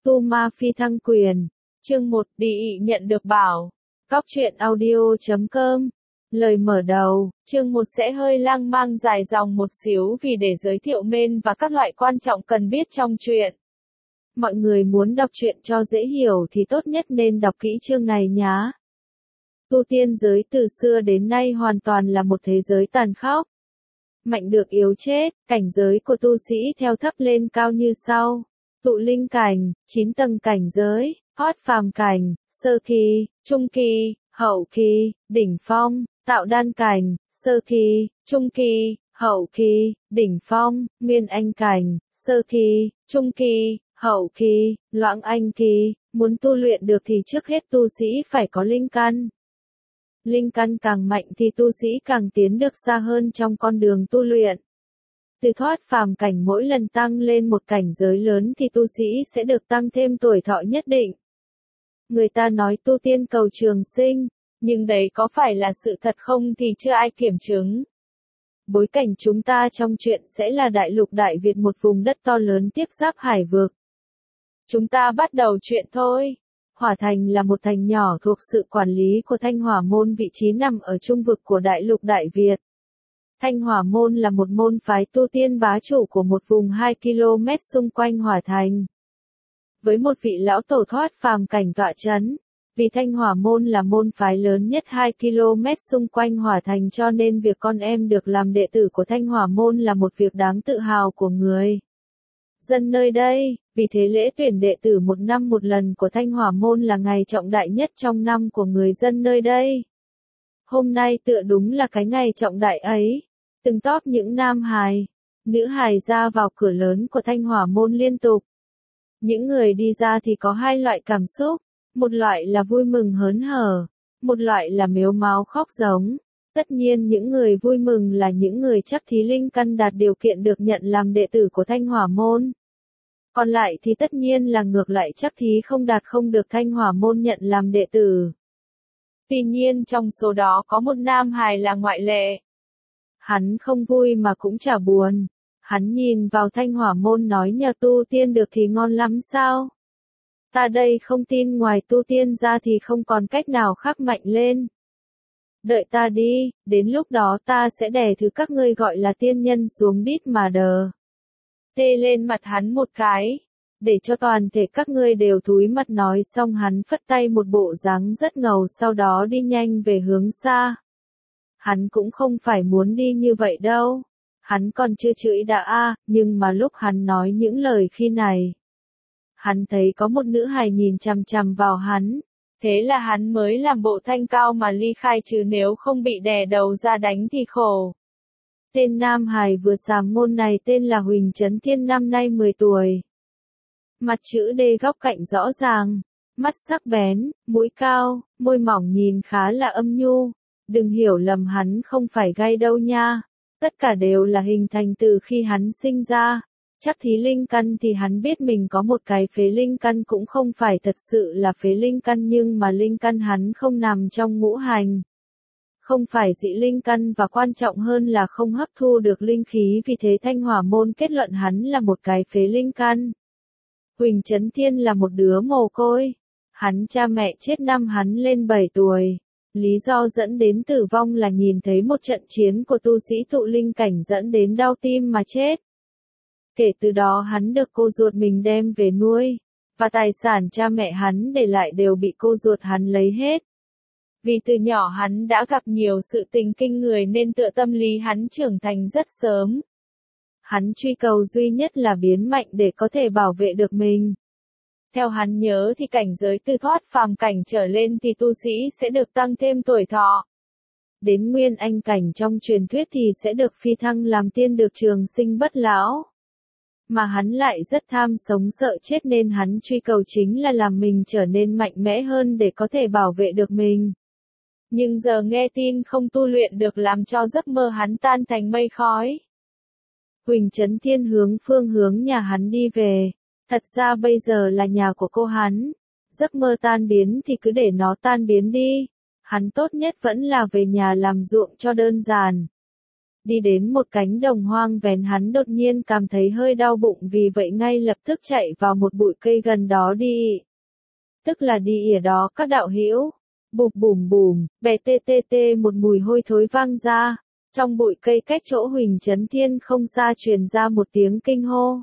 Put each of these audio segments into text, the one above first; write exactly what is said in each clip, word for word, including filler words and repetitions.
Tu Ma Phi Thăng Quyền. Chương một, Đi ị nhận được bảo. Cóc truyện audio chấm com. Lời mở đầu, chương một sẽ hơi lang mang dài dòng một xíu vì để giới thiệu main và các loại quan trọng cần biết trong truyện. Mọi người muốn đọc truyện cho dễ hiểu thì tốt nhất nên đọc kỹ chương này nhá. Tu tiên giới từ xưa đến nay hoàn toàn là một thế giới tàn khốc. Mạnh được yếu chết, cảnh giới của tu sĩ theo thấp lên cao như sau. Tụ linh cảnh, chín tầng cảnh giới, thoát phàm cảnh, sơ kỳ, trung kỳ, hậu kỳ, đỉnh phong, tạo đan cảnh, sơ kỳ, trung kỳ, hậu kỳ, đỉnh phong, nguyên anh cảnh, sơ kỳ, trung kỳ, hậu kỳ, loãng anh kỳ. Muốn tu luyện được thì trước hết tu sĩ phải có linh căn. Linh căn càng mạnh thì tu sĩ càng tiến được xa hơn trong con đường tu luyện. Từ thoát phàm cảnh mỗi lần tăng lên một cảnh giới lớn thì tu sĩ sẽ được tăng thêm tuổi thọ nhất định. Người ta nói tu tiên cầu trường sinh, nhưng đấy có phải là sự thật không thì chưa ai kiểm chứng. Bối cảnh chúng ta trong truyện sẽ là đại lục Đại Việt, một vùng đất to lớn tiếp giáp hải vực. Chúng ta bắt đầu chuyện thôi. Hỏa Thành là một thành nhỏ thuộc sự quản lý của Thanh Hỏa Môn, vị trí nằm ở trung vực của đại lục Đại Việt. Thanh Hỏa Môn là một môn phái tu tiên bá chủ của một vùng hai ki lô mét xung quanh Hỏa Thành. Với một vị lão tổ thoát phàm cảnh tọa chấn, vì Thanh Hỏa Môn là môn phái lớn nhất hai ki lô mét xung quanh Hỏa Thành cho nên việc con em được làm đệ tử của Thanh Hỏa Môn là một việc đáng tự hào của người dân nơi đây. Vì thế lễ tuyển đệ tử một năm một lần của Thanh Hỏa Môn là ngày trọng đại nhất trong năm của người dân nơi đây. Hôm nay tựa đúng là cái ngày trọng đại ấy. Từng tóp những nam hài, nữ hài ra vào cửa lớn của Thanh Hỏa Môn liên tục. Những người đi ra thì có hai loại cảm xúc, một loại là vui mừng hớn hở, một loại là mếu máo khóc giống. Tất nhiên những người vui mừng là những người chắc thí linh căn đạt điều kiện được nhận làm đệ tử của Thanh Hỏa Môn. Còn lại thì tất nhiên là ngược lại, chắc thí không đạt không được Thanh Hỏa Môn nhận làm đệ tử. Tuy nhiên trong số đó có một nam hài là ngoại lệ. Hắn không vui mà cũng chả buồn. Hắn nhìn vào Thanh Hỏa Môn nói, nhờ tu tiên được thì ngon lắm sao? Ta đây không tin ngoài tu tiên ra thì không còn cách nào khác mạnh lên. Đợi ta đi, đến lúc đó ta sẽ đè thứ các ngươi gọi là tiên nhân xuống đít mà đờ. Tê lên mặt hắn một cái, để cho toàn thể các ngươi đều thúi mặt. Nói xong hắn phất tay một bộ dáng rất ngầu, sau đó đi nhanh về hướng xa. Hắn cũng không phải muốn đi như vậy đâu. Hắn còn chưa chửi đã a, nhưng mà lúc hắn nói những lời khi này, hắn thấy có một nữ hài nhìn chằm chằm vào hắn. Thế là hắn mới làm bộ thanh cao mà ly khai, chứ nếu không bị đè đầu ra đánh thì khổ. Tên nam hài vừa sàm ngôn này tên là Huỳnh Chấn Thiên, năm nay mười tuổi. Mặt chữ D góc cạnh rõ ràng, mắt sắc bén, mũi cao, môi mỏng nhìn khá là âm nhu. Đừng hiểu lầm, hắn không phải gay đâu nha. Tất cả đều là hình thành từ khi hắn sinh ra. Chắc thí linh căn thì hắn biết mình có một cái phế linh căn, cũng không phải thật sự là phế linh căn, nhưng mà linh căn hắn không nằm trong ngũ hành. Không phải dị linh căn, và quan trọng hơn là không hấp thu được linh khí, vì thế Thanh Hỏa Môn kết luận hắn là một cái phế linh căn. Huỳnh Chấn Thiên là một đứa mồ côi. Hắn cha mẹ chết năm hắn lên bảy tuổi. Lý do dẫn đến tử vong là nhìn thấy một trận chiến của tu sĩ tụ linh cảnh dẫn đến đau tim mà chết. Kể từ đó hắn được cô ruột mình đem về nuôi, và tài sản cha mẹ hắn để lại đều bị cô ruột hắn lấy hết. Vì từ nhỏ hắn đã gặp nhiều sự tình kinh người nên tựa tâm lý hắn trưởng thành rất sớm. Hắn truy cầu duy nhất là biến mạnh để có thể bảo vệ được mình. Theo hắn nhớ thì cảnh giới từ thoát phàm cảnh trở lên thì tu sĩ sẽ được tăng thêm tuổi thọ. Đến nguyên anh cảnh trong truyền thuyết thì sẽ được phi thăng làm tiên, được trường sinh bất lão. Mà hắn lại rất tham sống sợ chết nên hắn truy cầu chính là làm mình trở nên mạnh mẽ hơn để có thể bảo vệ được mình. Nhưng giờ nghe tin không tu luyện được làm cho giấc mơ hắn tan thành mây khói. Huỳnh Chấn Thiên hướng phương hướng nhà hắn đi về. Thật ra bây giờ là nhà của cô hắn. Giấc mơ tan biến thì cứ để nó tan biến đi. Hắn tốt nhất vẫn là về nhà làm ruộng cho đơn giản. Đi đến một cánh đồng hoang vén hắn đột nhiên cảm thấy hơi đau bụng vì vậy ngay lập tức chạy vào một bụi cây gần đó đi. Tức là đi ỉa đó các đạo hữu. Bụp bùm bùm, bè tê tê tê một mùi hôi thối vang ra. Trong bụi cây cách chỗ Huỳnh Chấn Thiên không xa truyền ra một tiếng kinh hô.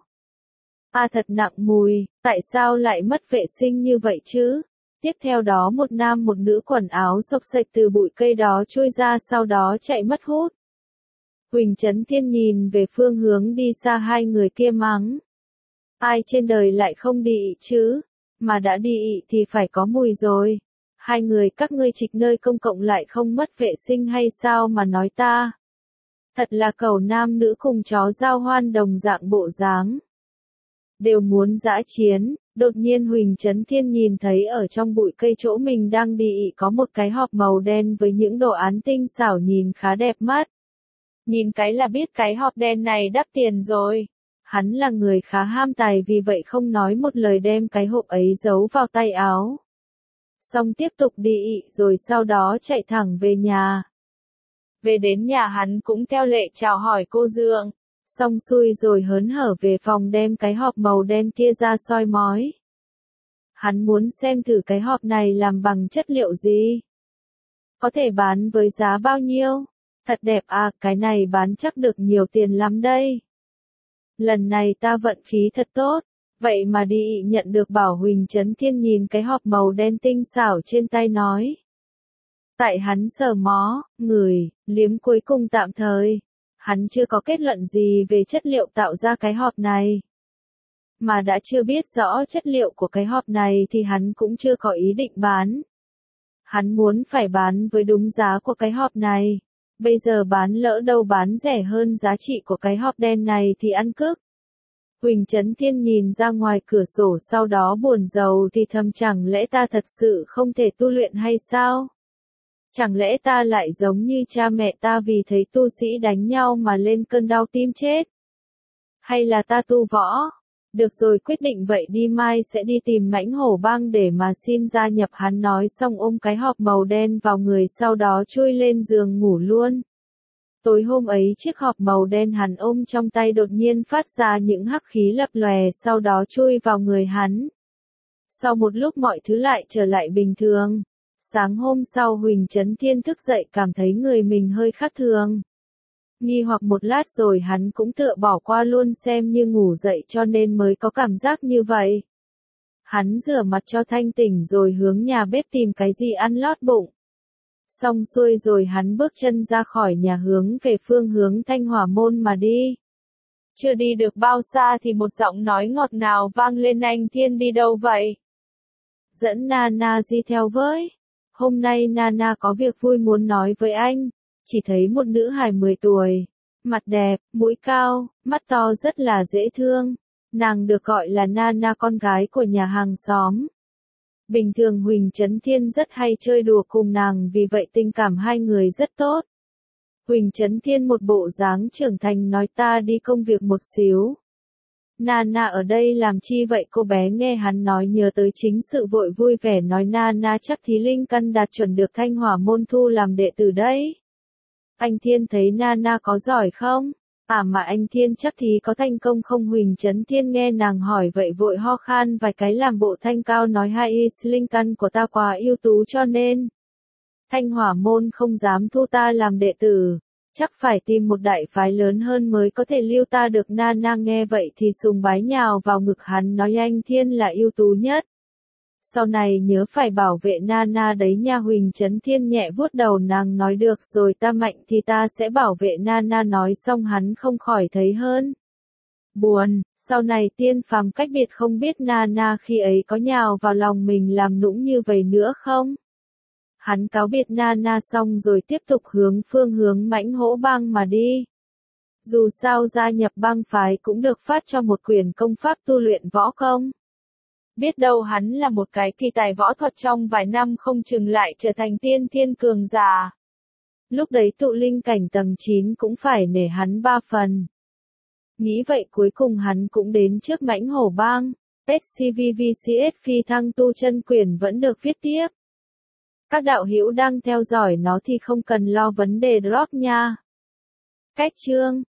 A thật nặng mùi, tại sao lại mất vệ sinh như vậy chứ? Tiếp theo đó một nam một nữ quần áo xộc xệch từ bụi cây đó chui ra sau đó chạy mất hút. Huỳnh Chấn Thiên nhìn về phương hướng đi xa hai người kia mắng. Ai trên đời lại không đi ị chứ? Mà đã đi ị thì phải có mùi rồi. Hai người các ngươi trịch nơi công cộng lại không mất vệ sinh hay sao mà nói ta? Thật là cẩu nam nữ cùng chó giao hoan đồng dạng bộ dáng. Đều muốn dã chiến, đột nhiên Huỳnh Chấn Thiên nhìn thấy ở trong bụi cây chỗ mình đang đi ị có một cái hộp màu đen với những đồ án tinh xảo nhìn khá đẹp mắt. Nhìn cái là biết cái hộp đen này đắt tiền rồi. Hắn là người khá ham tài vì vậy không nói một lời đem cái hộp ấy giấu vào tay áo. Xong tiếp tục đi ị rồi sau đó chạy thẳng về nhà. Về đến nhà hắn cũng theo lệ chào hỏi cô dượng. Xong xuôi rồi hớn hở về phòng đem cái hộp màu đen kia ra soi mói. Hắn muốn xem thử cái hộp này làm bằng chất liệu gì. Có thể bán với giá bao nhiêu? Thật đẹp à, cái này bán chắc được nhiều tiền lắm đây. Lần này ta vận khí thật tốt. Vậy mà đi ị nhận được bảo Huỳnh Chấn Thiên nhìn cái hộp màu đen tinh xảo trên tay nói. Tại hắn sờ mó, ngửi, liếm cuối cùng tạm thời. Hắn chưa có kết luận gì về chất liệu tạo ra cái hộp này. Mà đã chưa biết rõ chất liệu của cái hộp này thì hắn cũng chưa có ý định bán. Hắn muốn phải bán với đúng giá của cái hộp này. Bây giờ bán lỡ đâu bán rẻ hơn giá trị của cái hộp đen này thì ăn cướp. Huỳnh Chấn Thiên nhìn ra ngoài cửa sổ sau đó buồn rầu thì thầm chẳng lẽ ta thật sự không thể tu luyện hay sao? Chẳng lẽ ta lại giống như cha mẹ ta vì thấy tu sĩ đánh nhau mà lên cơn đau tim chết? Hay là ta tu võ? Được rồi quyết định vậy đi mai sẽ đi tìm Mãnh Hổ Bang để mà xin gia nhập hắn nói xong ôm cái hộp màu đen vào người sau đó chui lên giường ngủ luôn. Tối hôm ấy chiếc hộp màu đen hắn ôm trong tay đột nhiên phát ra những hắc khí lập lòe sau đó chui vào người hắn. Sau một lúc mọi thứ lại trở lại bình thường. Sáng hôm sau Huỳnh Chấn Thiên thức dậy cảm thấy người mình hơi khác thường. Nghi hoặc một lát rồi hắn cũng tựa bỏ qua luôn xem như ngủ dậy cho nên mới có cảm giác như vậy. Hắn rửa mặt cho thanh tỉnh rồi hướng nhà bếp tìm cái gì ăn lót bụng. Xong xuôi rồi hắn bước chân ra khỏi nhà hướng về phương hướng Thanh Hỏa Môn mà đi. Chưa đi được bao xa thì một giọng nói ngọt ngào vang lên anh Thiên đi đâu vậy? Dẫn Nana đi theo với. Hôm nay Nana có việc vui muốn nói với anh. Chỉ thấy một nữ hài mười tuổi. Mặt đẹp, mũi cao, mắt to rất là dễ thương. Nàng được gọi là Nana con gái của nhà hàng xóm. Bình thường Huỳnh Chấn Thiên rất hay chơi đùa cùng nàng vì vậy tình cảm hai người rất tốt. Huỳnh Chấn Thiên một bộ dáng trưởng thành nói ta đi công việc một xíu. Nana ở đây làm chi vậy cô bé nghe hắn nói nhớ tới chính sự vội vui vẻ nói Nana chắc thí linh căn đạt chuẩn được Thanh Hỏa Môn thu làm đệ tử đấy. Anh Thiên thấy Nana có giỏi không? À mà anh Thiên chắc thì có thành công không? Huỳnh Chấn Thiên nghe nàng hỏi vậy vội ho khan vài cái làm bộ thanh cao nói hai y linh căn của ta quá ưu tú cho nên Thanh Hỏa Môn không dám thu ta làm đệ tử, chắc phải tìm một đại phái lớn hơn mới có thể lưu ta được. Nana nghe vậy thì sùng bái nhào vào ngực hắn nói anh Thiên là ưu tú nhất. Sau này nhớ phải bảo vệ Nana đấy nha. Huỳnh Chấn Thiên nhẹ vuốt đầu nàng nói được rồi ta mạnh thì ta sẽ bảo vệ Nana nói xong hắn không khỏi thấy hơn buồn, sau này tiên phàm cách biệt không biết Nana khi ấy có nhào vào lòng mình làm nũng như vậy nữa không? Hắn cáo biệt Nana xong rồi tiếp tục hướng phương hướng Mãnh Hổ Bang mà đi. Dù sao gia nhập bang phái cũng được phát cho một quyển công pháp tu luyện võ công. Biết đâu hắn là một cái kỳ tài võ thuật trong vài năm không chừng lại trở thành tiên thiên cường giả. Lúc đấy tụ linh cảnh tầng chín cũng phải nể hắn ba phần. Nghĩ vậy cuối cùng hắn cũng đến trước Mãnh Hổ Bang. ét xê vê vê xê ét phi thăng tu chân quyển vẫn được viết tiếp. Các đạo hữu đang theo dõi nó thì không cần lo vấn đề drop nha. Cách chương